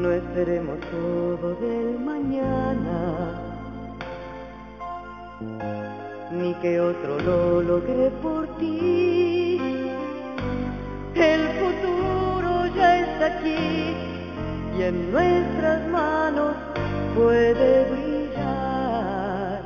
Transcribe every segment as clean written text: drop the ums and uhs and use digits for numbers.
No esperemos todo del mañana, ni que otro lo logre por ti. El futuro ya está aquí y en nuestras manos puede brillar.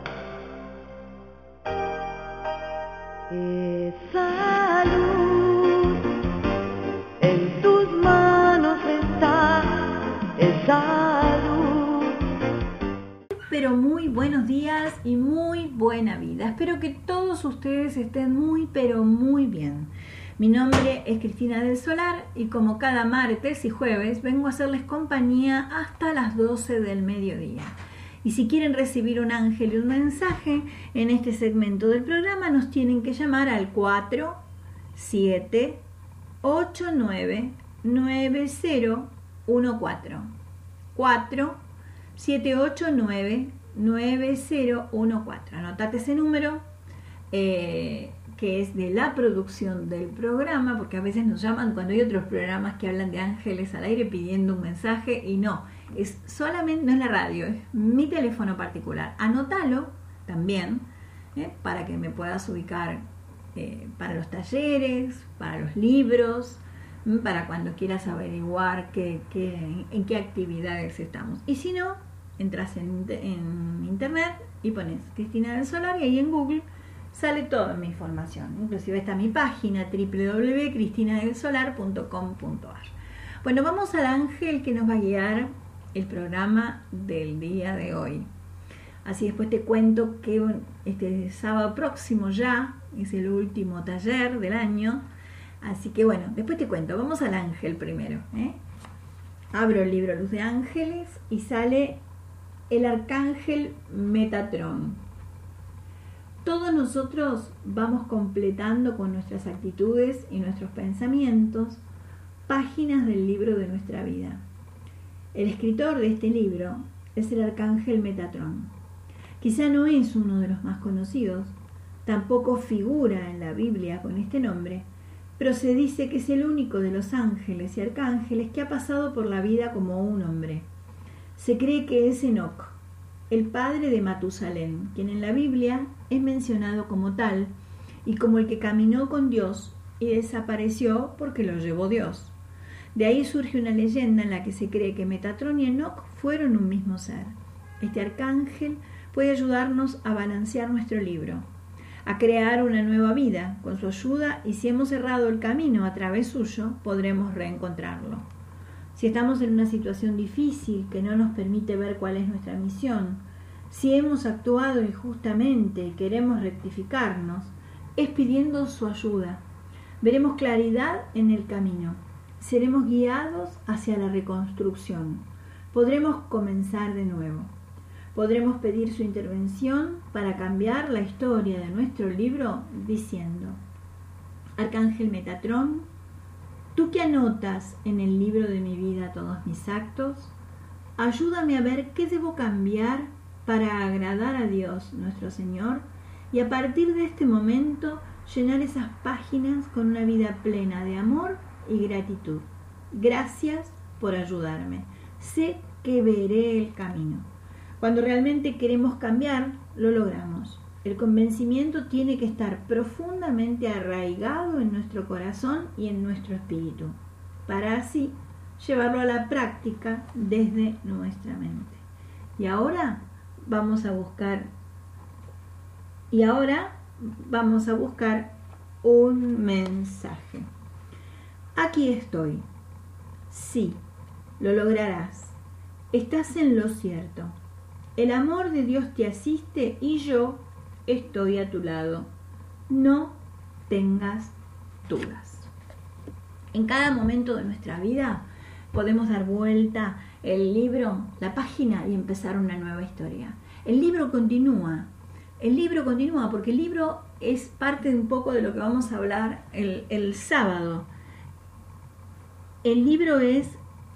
Esa luz en tus manos está, esa luz. Pero muy buenos días y muy buena vida. Espero que todos ustedes estén muy pero muy bien. Mi nombre es Cristina del Solar y como cada martes y jueves vengo a hacerles compañía hasta las 12 del mediodía. Y si quieren recibir un ángel y un mensaje en este segmento del programa, nos tienen que llamar al 47899014. 47899014. Anotate ese número que es de la producción del programa, porque a veces nos llaman cuando hay otros programas que hablan de ángeles al aire pidiendo un mensaje y no es la radio, es mi teléfono particular. Anótalo también para que me puedas ubicar para los talleres, para los libros, para cuando quieras averiguar en qué actividades estamos. Y si no, entras en internet y pones Cristina del Solar y ahí en Google sale toda mi información. Inclusive está mi página www.cristinadelsolar.com.ar. Bueno, vamos al ángel que nos va a guiar el programa del día de hoy. Así después te cuento que este sábado próximo ya es el último taller del año. Así que bueno, después te cuento. Vamos al ángel primero. Abro el libro Luz de Ángeles y sale el arcángel Metatrón. Todos nosotros vamos completando con nuestras actitudes y nuestros pensamientos páginas del libro de nuestra vida. El escritor de este libro es el arcángel Metatrón. Quizá no es uno de los más conocidos, tampoco figura en la Biblia con este nombre, pero se dice que es el único de los ángeles y arcángeles que ha pasado por la vida como un hombre. Se cree que es Enoc, el padre de Matusalén, quien en la Biblia es mencionado como tal y como el que caminó con Dios y desapareció porque lo llevó Dios. De ahí surge una leyenda en la que se cree que Metatrón y Enoc fueron un mismo ser. Este arcángel puede ayudarnos a balancear nuestro libro, a crear una nueva vida con su ayuda, y si hemos errado el camino a través suyo, podremos reencontrarlo. Si estamos en una situación difícil que no nos permite ver cuál es nuestra misión, si hemos actuado injustamente y queremos rectificarnos, es pidiendo su ayuda. Veremos claridad en el camino. Seremos guiados hacia la reconstrucción. Podremos comenzar de nuevo. Podremos pedir su intervención para cambiar la historia de nuestro libro diciendo: Arcángel Metatrón, tú que anotas en el libro de mi vida todos mis actos, ayúdame a ver qué debo cambiar para agradar a Dios nuestro Señor y a partir de este momento llenar esas páginas con una vida plena de amor y gratitud. Gracias por ayudarme. Sé que veré el camino. Cuando realmente queremos cambiar, lo logramos. El convencimiento tiene que estar profundamente arraigado en nuestro corazón y en nuestro espíritu, para así llevarlo a la práctica desde nuestra mente. Y ahora vamos a buscar un mensaje. Aquí estoy. Sí, lo lograrás. Estás en lo cierto. El amor de Dios te asiste y yo estoy a tu lado. No tengas dudas. En cada momento de nuestra vida podemos dar vuelta el libro, la página y empezar una nueva historia. El libro continúa porque el libro es parte de un poco de lo que vamos a hablar el sábado. El libro es,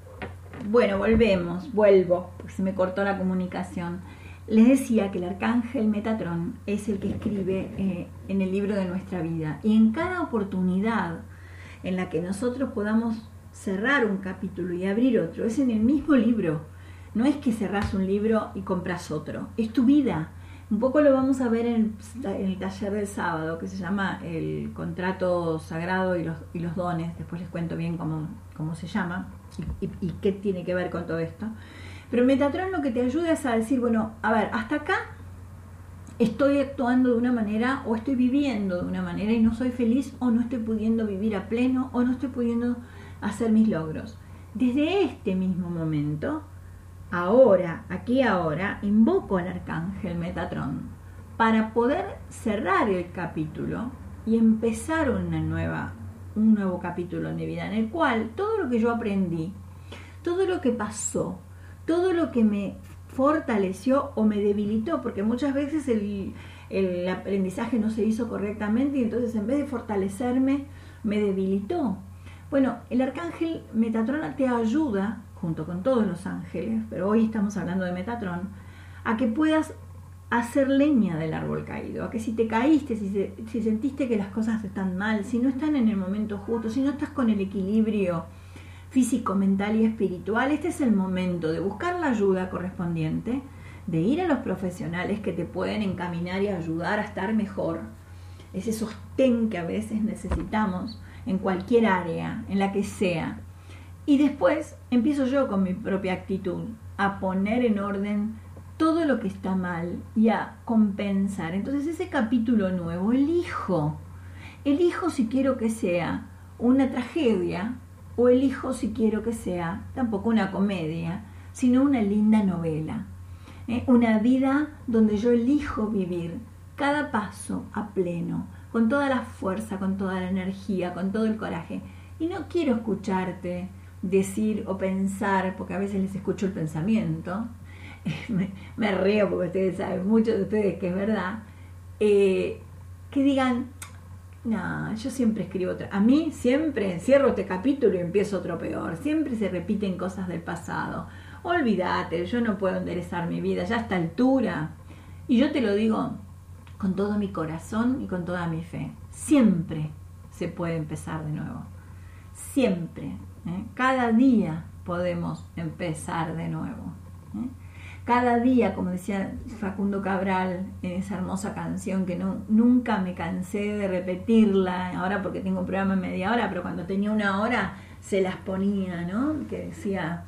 vuelvo, porque se me cortó la comunicación. Les decía que el arcángel Metatrón es el que escribe en el libro de nuestra vida. Y en cada oportunidad en la que nosotros podamos cerrar un capítulo y abrir otro, es en el mismo libro. No es que cerrás un libro y compras otro, es tu vida. Un poco lo vamos a ver en el taller del sábado, que se llama el contrato sagrado y los dones. Después les cuento bien cómo se llama y qué tiene que ver con todo esto. Pero Metatron lo que te ayuda es a decir, bueno, a ver, hasta acá estoy actuando de una manera o estoy viviendo de una manera y no soy feliz, o no estoy pudiendo vivir a pleno, o no estoy pudiendo hacer mis logros. Desde este mismo momento, ahora, aquí ahora, invoco al arcángel Metatron para poder cerrar el capítulo y empezar un nuevo capítulo en mi vida, en el cual todo lo que yo aprendí, todo lo que pasó, todo lo que me fortaleció o me debilitó, porque muchas veces el aprendizaje no se hizo correctamente y entonces en vez de fortalecerme, me debilitó. Bueno, el arcángel Metatron te ayuda, junto con todos los ángeles, pero hoy estamos hablando de Metatron, a que puedas hacer leña del árbol caído, a que si te caíste, si sentiste que las cosas están mal, si no están en el momento justo, si no estás con el equilibrio físico, mental y espiritual, este es el momento de buscar la ayuda correspondiente, de ir a los profesionales que te pueden encaminar y ayudar a estar mejor, ese sostén que a veces necesitamos en cualquier área, en la que sea. Y después empiezo yo con mi propia actitud, a poner en orden todo lo que está mal y a compensar. Entonces ese capítulo nuevo, elijo si quiero que sea una tragedia, o elijo si quiero que sea tampoco una comedia, sino una linda novela. Una vida donde yo elijo vivir cada paso a pleno, con toda la fuerza, con toda la energía, con todo el coraje. Y no quiero escucharte decir o pensar, porque a veces les escucho el pensamiento, me río porque ustedes saben, muchos de ustedes que es verdad, que digan, no, yo siempre escribo a mí siempre cierro este capítulo y empiezo otro peor, siempre se repiten cosas del pasado, olvídate, yo no puedo enderezar mi vida ya a esta altura. Y yo te lo digo con todo mi corazón y con toda mi fe, siempre se puede empezar de nuevo, siempre, cada día podemos empezar de nuevo, cada día, como decía Facundo Cabral en esa hermosa canción que nunca me cansé de repetirla, ahora porque tengo un programa en media hora, pero cuando tenía una hora se las ponía, ¿no? Que decía,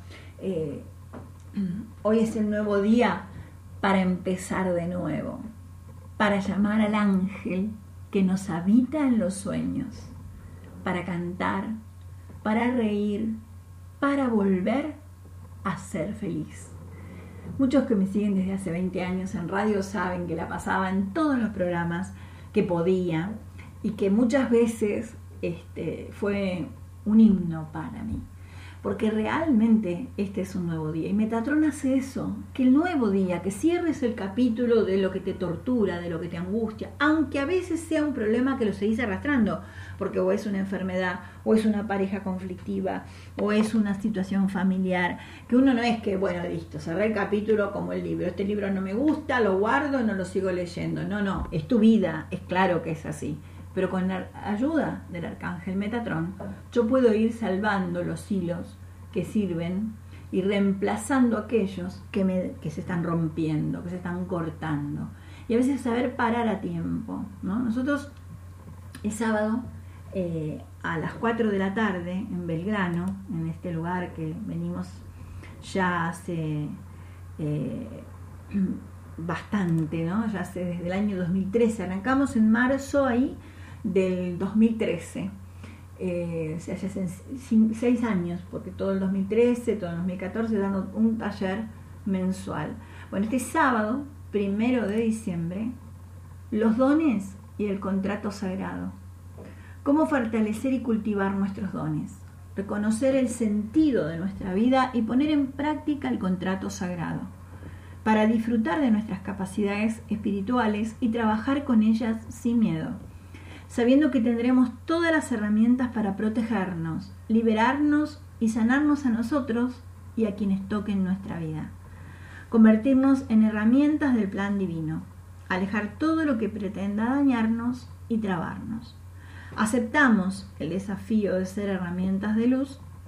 hoy es el nuevo día para empezar de nuevo, para llamar al ángel que nos habita en los sueños, para cantar, para reír, para volver a ser feliz. Muchos que me siguen desde hace 20 años en radio saben que la pasaba en todos los programas que podía y que muchas veces fue un himno para mí, porque realmente este es un nuevo día y Metatron hace eso, que el nuevo día, que cierres el capítulo de lo que te tortura, de lo que te angustia, aunque a veces sea un problema que lo seguís arrastrando, porque o es una enfermedad, o es una pareja conflictiva, o es una situación familiar, que uno no es que, bueno, listo, cerré el capítulo como el libro, este libro no me gusta, lo guardo, no lo sigo leyendo. No, es tu vida, es claro que es así, pero con la ayuda del arcángel Metatron, yo puedo ir salvando los hilos que sirven y reemplazando aquellos que se están rompiendo, que se están cortando, y a veces saber parar a tiempo, ¿no? Nosotros el sábado a las 4 de la tarde en Belgrano, en este lugar que venimos ya hace bastante, ¿no? Ya hace desde el año 2013, arrancamos en marzo ahí del 2013, hace 6 años, porque todo el 2013, todo el 2014 dando un taller mensual. Bueno, este sábado, 1 de diciembre, los dones y el contrato sagrado. Cómo fortalecer y cultivar nuestros dones, reconocer el sentido de nuestra vida y poner en práctica el contrato sagrado, para disfrutar de nuestras capacidades espirituales y trabajar con ellas sin miedo, sabiendo que tendremos todas las herramientas para protegernos, liberarnos y sanarnos a nosotros y a quienes toquen nuestra vida, convertirnos en herramientas del plan divino, alejar todo lo que pretenda dañarnos y trabarnos. Aceptamos el desafío de ser herramientas de luz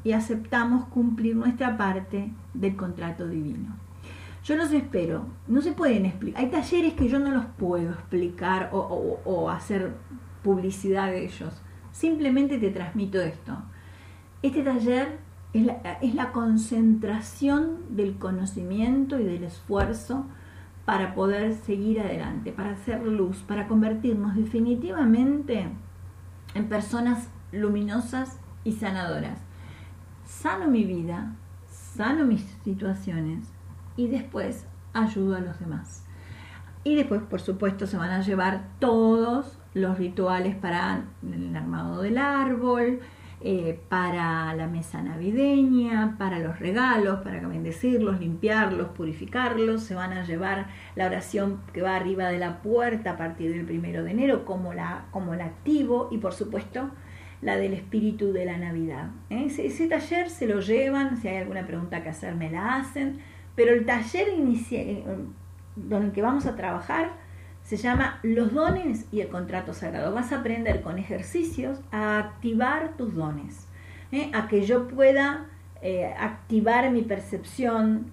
y aceptamos cumplir nuestra parte del contrato divino. Yo los espero, no se pueden explicar, hay talleres que yo no los puedo explicar o hacer publicidad de ellos, simplemente te transmito esto. Este taller es la concentración del conocimiento y del esfuerzo para poder seguir adelante, para hacer luz, para convertirnos definitivamente en personas luminosas y sanadoras. Sano mi vida, sano mis situaciones y después ayudo a los demás. Y después, por supuesto, se van a llevar todos los rituales para el armado del árbol, para la mesa navideña, para los regalos, para bendecirlos, limpiarlos, purificarlos. Se van a llevar la oración que va arriba de la puerta a partir del 1 de enero, como la activo, y por supuesto la del espíritu de la Navidad. Ese taller se lo llevan, si hay alguna pregunta que hacer me la hacen, pero el taller inicial donde que vamos a trabajar se llama Los dones y el contrato sagrado. Vas a aprender con ejercicios a activar tus dones, a que yo pueda activar mi percepción,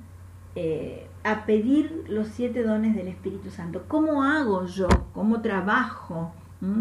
a pedir los 7 dones del Espíritu Santo. ¿Cómo hago yo? ¿Cómo trabajo?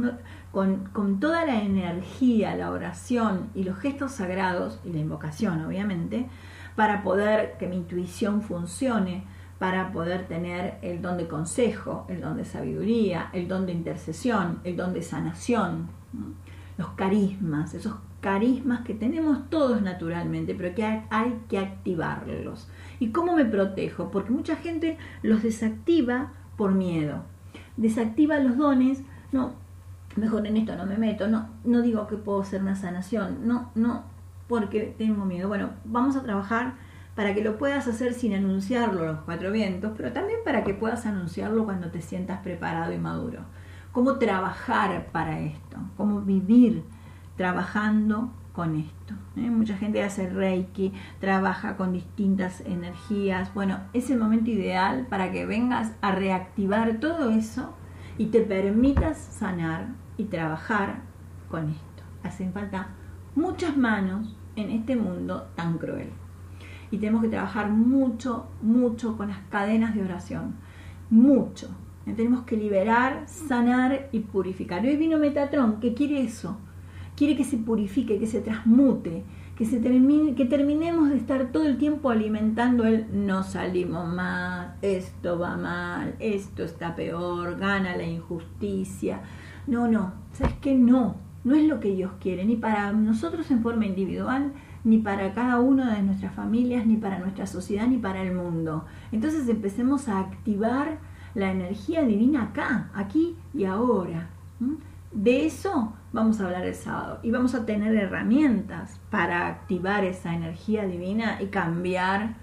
Con toda la energía, la oración y los gestos sagrados, y la invocación obviamente, para poder que mi intuición funcione, para poder tener el don de consejo, el don de sabiduría, el don de intercesión, el don de sanación, los carismas, esos carismas que tenemos todos naturalmente, pero que hay que activarlos. ¿Y cómo me protejo? Porque mucha gente los desactiva por miedo. Desactiva los dones, no, mejor en esto no me meto, no digo que puedo hacer una sanación, no, porque tengo miedo. Bueno, vamos a trabajar para que lo puedas hacer sin anunciarlo a los 4 vientos, pero también para que puedas anunciarlo cuando te sientas preparado y maduro. Cómo trabajar para esto, cómo vivir trabajando con esto. Mucha gente hace Reiki, trabaja con distintas energías. Bueno, es el momento ideal para que vengas a reactivar todo eso y te permitas sanar y trabajar con esto. Hacen falta muchas manos en este mundo tan cruel. Y tenemos que trabajar mucho con las cadenas de oración. Mucho. Tenemos que liberar, sanar y purificar. Hoy vino Metatron, que quiere eso. Quiere que se purifique, que se transmute, que terminemos de estar todo el tiempo alimentando el no salimos más, esto va mal, esto está peor, gana la injusticia. No, ¿sabes qué? No es lo que Dios quiere, ni para nosotros en forma individual, ni para cada una de nuestras familias, ni para nuestra sociedad, ni para el mundo. Entonces empecemos a activar la energía divina acá, aquí y ahora. De eso vamos a hablar el sábado y vamos a tener herramientas para activar esa energía divina y cambiar,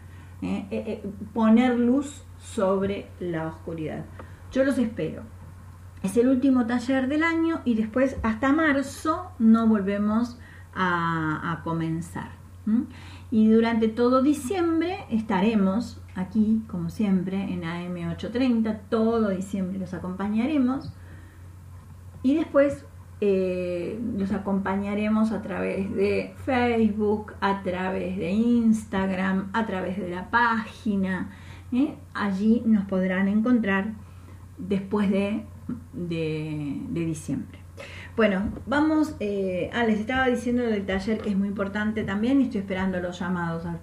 poner luz sobre la oscuridad. Yo los espero. Es el último taller del año y después hasta marzo no volvemos a comenzar. Y durante todo diciembre estaremos aquí, como siempre, en AM830, todo diciembre los acompañaremos y después los acompañaremos a través de Facebook, a través de Instagram, a través de la página. Allí nos podrán encontrar después de diciembre. Bueno, vamos, les estaba diciendo del taller que es muy importante también y estoy esperando los llamados al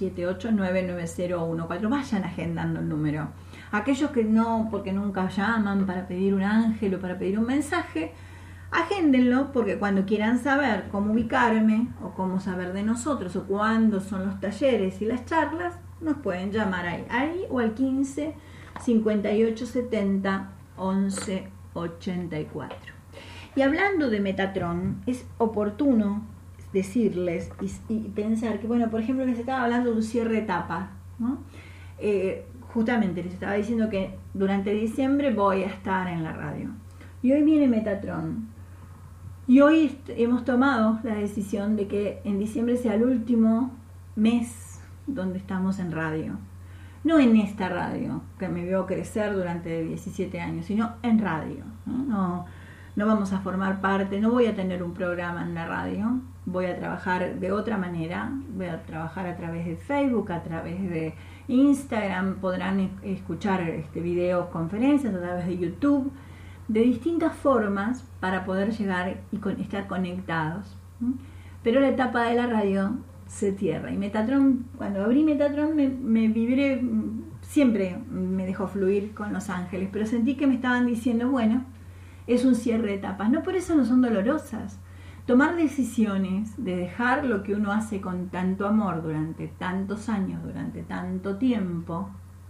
478-99014. Vayan agendando el número. Aquellos que no, porque nunca llaman para pedir un ángel o para pedir un mensaje, agéndenlo porque cuando quieran saber cómo ubicarme o cómo saber de nosotros o cuándo son los talleres y las charlas, nos pueden llamar ahí o al 15 58 70 11 84. Y hablando de Metatron, es oportuno decirles y pensar que, bueno, por ejemplo, les estaba hablando de un cierre de etapa, ¿no? Justamente les estaba diciendo que durante diciembre voy a estar en la radio. Y hoy viene Metatron. Y hoy hemos tomado la decisión de que en diciembre sea el último mes donde estamos en radio. No en esta radio, que me vio crecer durante 17 años, sino en radio. no vamos a formar parte, no voy a tener un programa en la radio, voy a trabajar de otra manera, voy a trabajar a través de Facebook, a través de Instagram, podrán escuchar videos, conferencias a través de YouTube, de distintas formas para poder llegar y estar conectados. Pero la etapa de la radio se cierra. Y Metatron, cuando abrí Metatron, me vibré, siempre me dejó fluir con los ángeles, pero sentí que me estaban diciendo, bueno, es un cierre de etapas. No por eso no son dolorosas. Tomar decisiones de dejar lo que uno hace con tanto amor durante tantos años, durante tanto tiempo,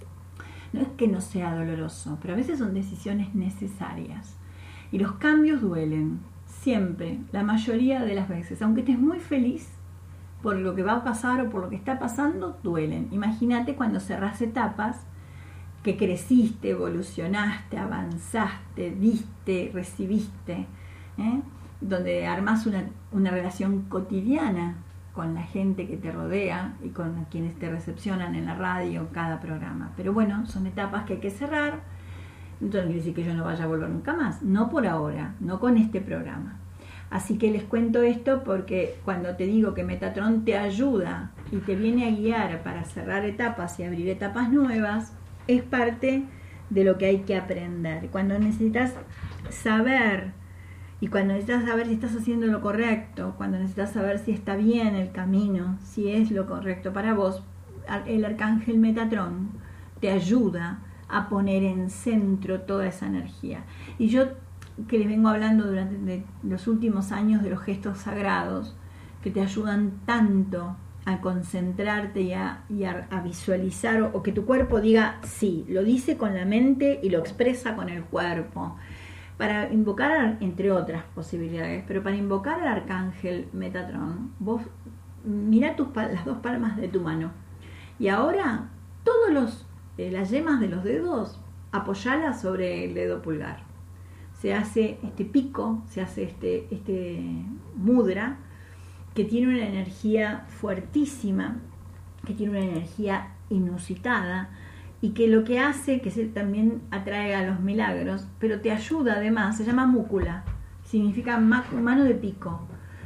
no es que no sea doloroso, pero a veces son decisiones necesarias. Y los cambios duelen, siempre, la mayoría de las veces. Aunque estés muy feliz por lo que va a pasar o por lo que está pasando, duelen. Imagínate cuando cerrás etapas, que creciste, evolucionaste, avanzaste, diste, recibiste, donde armás una relación cotidiana con la gente que te rodea y con quienes te recepcionan en la radio, cada programa. Pero bueno, son etapas que hay que cerrar. Entonces no quiere decir que yo no vaya a volver nunca más, no por ahora, no con este programa. Así que les cuento esto porque cuando te digo que Metatron te ayuda y te viene a guiar para cerrar etapas y abrir etapas nuevas, es parte de lo que hay que aprender. Cuando necesitas saber y cuando necesitas saber si estás haciendo lo correcto, cuando necesitas saber si está bien el camino, si es lo correcto para vos, el arcángel Metatron te ayuda a poner en centro toda esa energía. Y yo, que les vengo hablando durante los últimos años de los gestos sagrados, que te ayudan tanto a concentrarte y a visualizar, o que tu cuerpo diga sí, lo dice con la mente y lo expresa con el cuerpo, para invocar, entre otras posibilidades, pero para invocar al arcángel Metatron, vos mirá las dos palmas de tu mano y ahora las yemas de los dedos apoyalas sobre el dedo pulgar. Se hace este pico, se hace este mudra que tiene una energía fuertísima, que tiene una energía inusitada y que lo que hace, que también atrae a los milagros, pero te ayuda además, se llama múcula, significa mano de pico.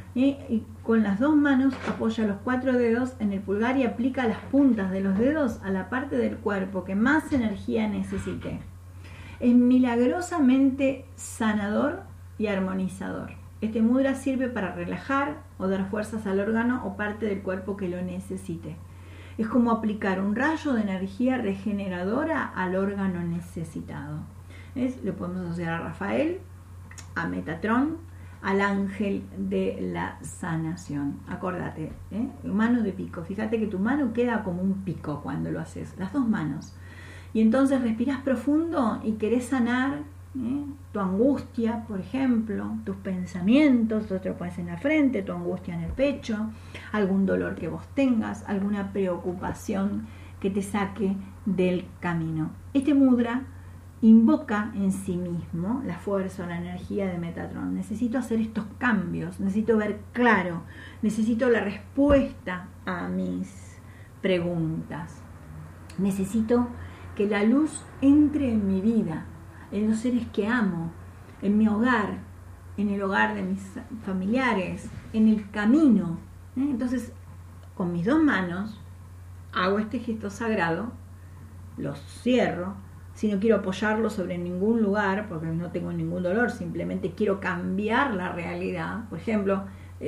Y con las dos manos apoya los 4 dedos en el pulgar y aplica las puntas de los dedos a la parte del cuerpo que más energía necesite. Es milagrosamente sanador y armonizador. Este mudra sirve para relajar o dar fuerzas al órgano o parte del cuerpo que lo necesite. Es como aplicar un rayo de energía regeneradora al órgano necesitado. Le podemos asociar a Rafael, a Metatron, al ángel de la sanación. Acordate, mano de pico. Fíjate que tu mano queda como un pico cuando lo haces, las dos manos. Y entonces respiras profundo y querés sanar tu angustia, por ejemplo, tus pensamientos, te lo pones en la frente, tu angustia en el pecho, algún dolor que vos tengas, alguna preocupación que te saque del camino. Este mudra invoca en sí mismo la fuerza o la energía de Metatron. Necesito hacer estos cambios, necesito ver claro, necesito la respuesta a mis preguntas. Necesito que la luz entre en mi vida, en los seres que amo, en mi hogar, en el hogar de mis familiares, en el camino. Entonces, con mis dos manos, hago este gesto sagrado, los cierro. Si no quiero apoyarlo sobre ningún lugar, porque no tengo ningún dolor, simplemente quiero cambiar la realidad. Por ejemplo,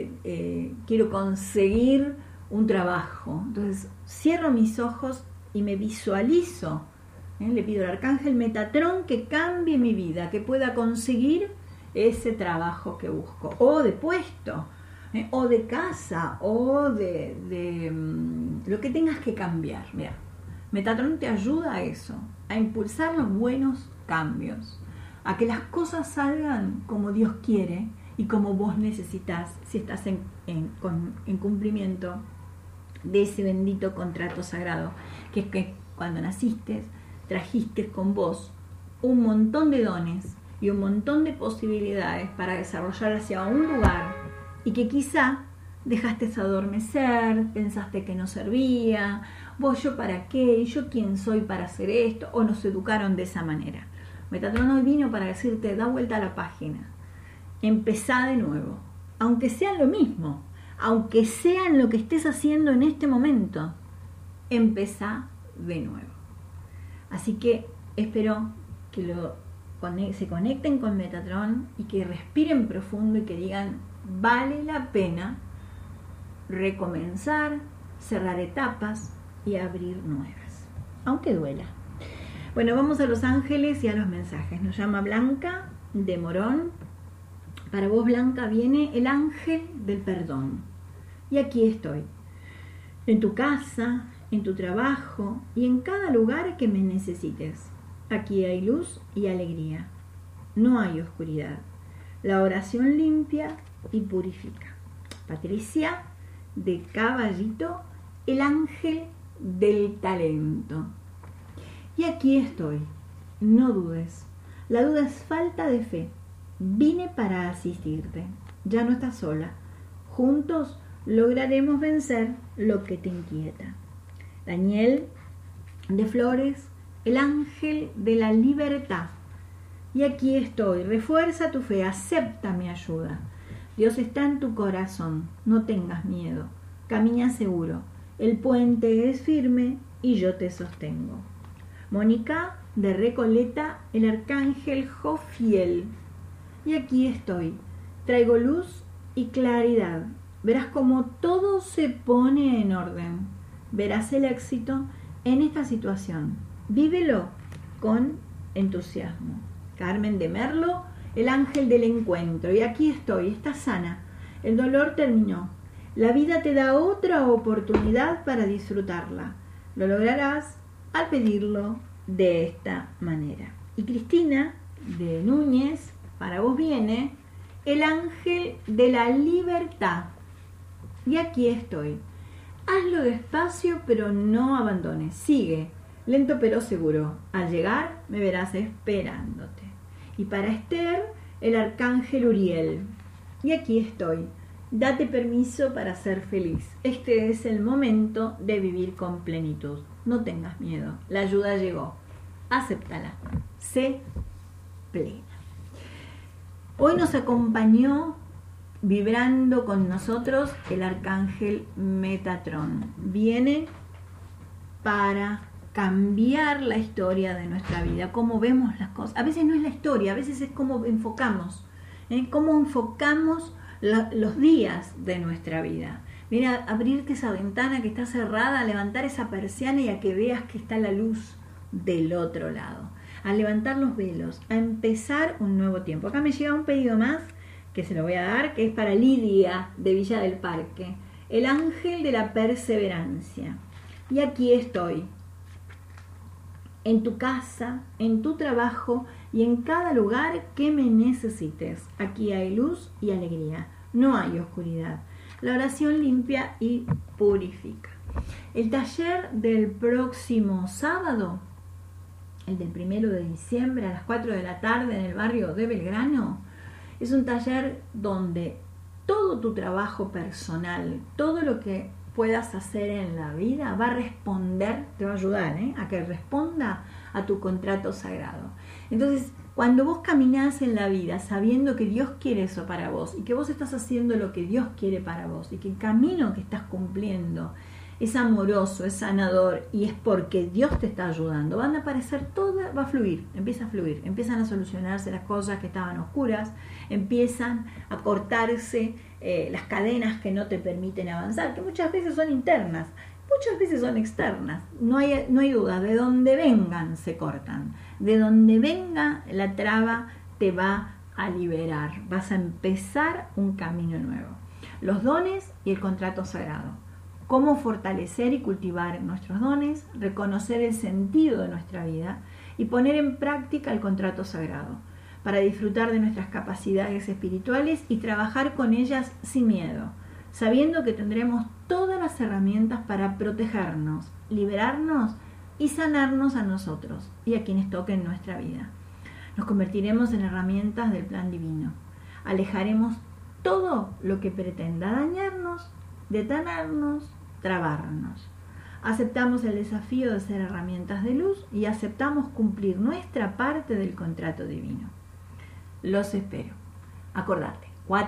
quiero conseguir un trabajo. Entonces, cierro mis ojos y me visualizo. Le pido al arcángel Metatron que cambie mi vida, que pueda conseguir ese trabajo que busco, o de puesto, o de casa, o de lo que tengas que cambiar. Mira, Metatron te ayuda a eso, a impulsar los buenos cambios, a que las cosas salgan como Dios quiere y como vos necesitas, si estás en cumplimiento de ese bendito contrato sagrado, que es que cuando naciste trajiste con vos un montón de dones y un montón de posibilidades para desarrollar hacia un lugar y que quizá dejaste adormecer, pensaste que no servía, vos yo para qué, yo quién soy para hacer esto, o nos educaron de esa manera. Metatron hoy vino para decirte, da vuelta a la página, empezá de nuevo, aunque sean lo mismo, aunque sean lo que estés haciendo en este momento, empezá de nuevo. Así que espero que se conecten con Metatron y que respiren profundo y que digan, vale la pena recomenzar, cerrar etapas y abrir nuevas, aunque duela. Bueno, vamos a los ángeles y a los mensajes. Nos llama Blanca de Morón. Para vos, Blanca, viene el ángel del perdón. Y aquí estoy, en tu casa, en tu trabajo y en cada lugar que me necesites. Aquí hay luz y alegría. No hay oscuridad. La oración limpia y purifica. Patricia de Caballito, el ángel del talento. Y aquí estoy. No dudes. La duda es falta de fe. Vine para asistirte. Ya no estás sola. Juntos lograremos vencer lo que te inquieta. Daniel de Flores, el ángel de la libertad. Y aquí estoy. Refuerza tu fe. Acepta mi ayuda. Dios está en tu corazón. No tengas miedo. Camina seguro. El puente es firme y yo te sostengo. Mónica de Recoleta, el arcángel Jofiel. Y aquí estoy. Traigo luz y claridad. Verás cómo todo se pone en orden. Verás el éxito en esta situación. Vívelo con entusiasmo. Carmen de Merlo, el ángel del encuentro. Y aquí estoy. Estás sana. El dolor terminó. La vida te da otra oportunidad para disfrutarla. Lo lograrás al pedirlo de esta manera. Y Cristina de Núñez, para vos viene el ángel de la libertad. Y aquí estoy. Hazlo despacio, pero no abandones. Sigue, lento pero seguro. Al llegar me verás esperándote. Y para Esther, el arcángel Uriel. Y aquí estoy. Date permiso para ser feliz. Este es el momento de vivir con plenitud. No tengas miedo. La ayuda llegó. Acéptala. Sé plena. Hoy nos acompañó vibrando con nosotros el arcángel Metatron. Viene para cambiar la historia de nuestra vida, cómo vemos las cosas. A veces no es la historia, a veces es cómo enfocamos. Cómo enfocamos los días de nuestra vida. Mira, abrirte esa ventana que está cerrada, levantar esa persiana y a que veas que está la luz del otro lado. A levantar los velos, a empezar un nuevo tiempo. Acá me llega un pedido más que se lo voy a dar, que es para Lidia de Villa del Parque, el ángel de la perseverancia. Y aquí estoy, en tu casa, en tu trabajo y en cada lugar que me necesites. Aquí hay luz y alegría, no hay oscuridad. La oración limpia y purifica. El taller del próximo sábado, el del 1 de diciembre a las 4 de la tarde en el barrio de Belgrano, es un taller donde todo tu trabajo personal, todo lo que puedas hacer en la vida va a responder, te va a ayudar a que responda a tu contrato sagrado. Entonces, cuando vos caminás en la vida sabiendo que Dios quiere eso para vos y que vos estás haciendo lo que Dios quiere para vos y que el camino que estás cumpliendo es amoroso, es sanador y es porque Dios te está ayudando, van a aparecer todas, va a fluir, empiezan a solucionarse las cosas que estaban oscuras, empiezan a cortarse las cadenas que no te permiten avanzar, que muchas veces son internas, muchas veces son externas, no hay duda, de donde vengan se cortan, de donde venga la traba te va a liberar, vas a empezar un camino nuevo. Los dones y el contrato sagrado. Cómo fortalecer y cultivar nuestros dones, reconocer el sentido de nuestra vida y poner en práctica el contrato sagrado para disfrutar de nuestras capacidades espirituales y trabajar con ellas sin miedo, sabiendo que tendremos todas las herramientas para protegernos, liberarnos y sanarnos a nosotros y a quienes toquen nuestra vida. Nos convertiremos en herramientas del plan divino. Alejaremos todo lo que pretenda dañarnos, detenernos, trabarnos. Aceptamos el desafío de ser herramientas de luz y aceptamos cumplir nuestra parte del contrato divino. Los espero. Acordate,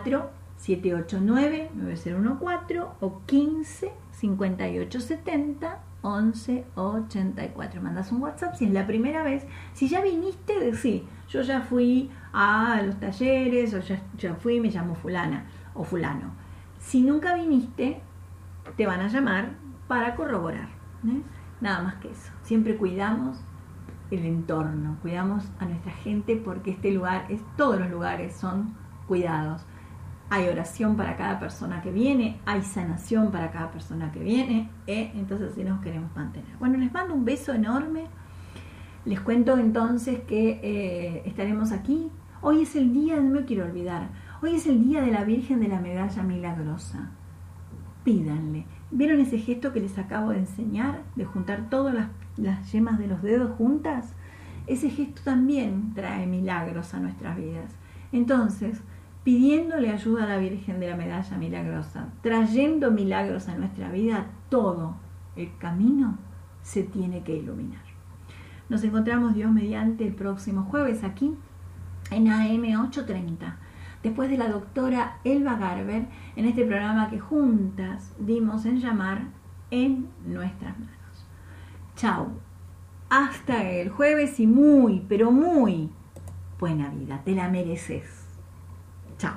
4789-9014 o 15 58 70 11 84. Mandas un WhatsApp si es la primera vez. Si ya viniste, decí, yo ya fui a los talleres, o ya fui, me llamo fulana o fulano. Si nunca viniste, te van a llamar para corroborar, ¿eh? Nada más que eso. Siempre cuidamos el entorno, cuidamos a nuestra gente, porque este lugar, todos los lugares son cuidados. Hay oración para cada persona que viene, hay sanación para cada persona que viene, entonces así nos queremos mantener. Bueno, les mando un beso enorme. Les cuento entonces que estaremos aquí. Hoy es el día, no me quiero olvidar, hoy es el día de la Virgen de la Medalla Milagrosa. Pídanle. ¿Vieron ese gesto que les acabo de enseñar? De juntar todas las yemas de los dedos juntas. Ese gesto también trae milagros a nuestras vidas. Entonces, pidiéndole ayuda a la Virgen de la Medalla Milagrosa, trayendo milagros a nuestra vida, todo el camino se tiene que iluminar. Nos encontramos, Dios mediante, el próximo jueves aquí en AM 830. Después de la doctora Elba Garber, en este programa que juntas dimos en llamar En Nuestras Manos. Chau. Hasta el jueves y muy, pero muy buena vida. Te la mereces. Chao.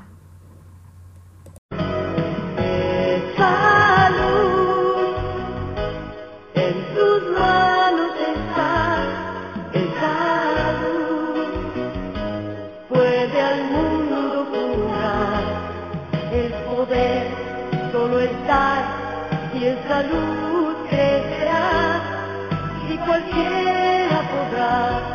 Salud, en tus manos está el salud. Puede al mundo curar, el poder solo está, y en salud crecerá, y cualquiera podrá.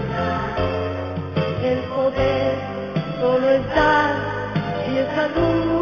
Solo estar y esa luz.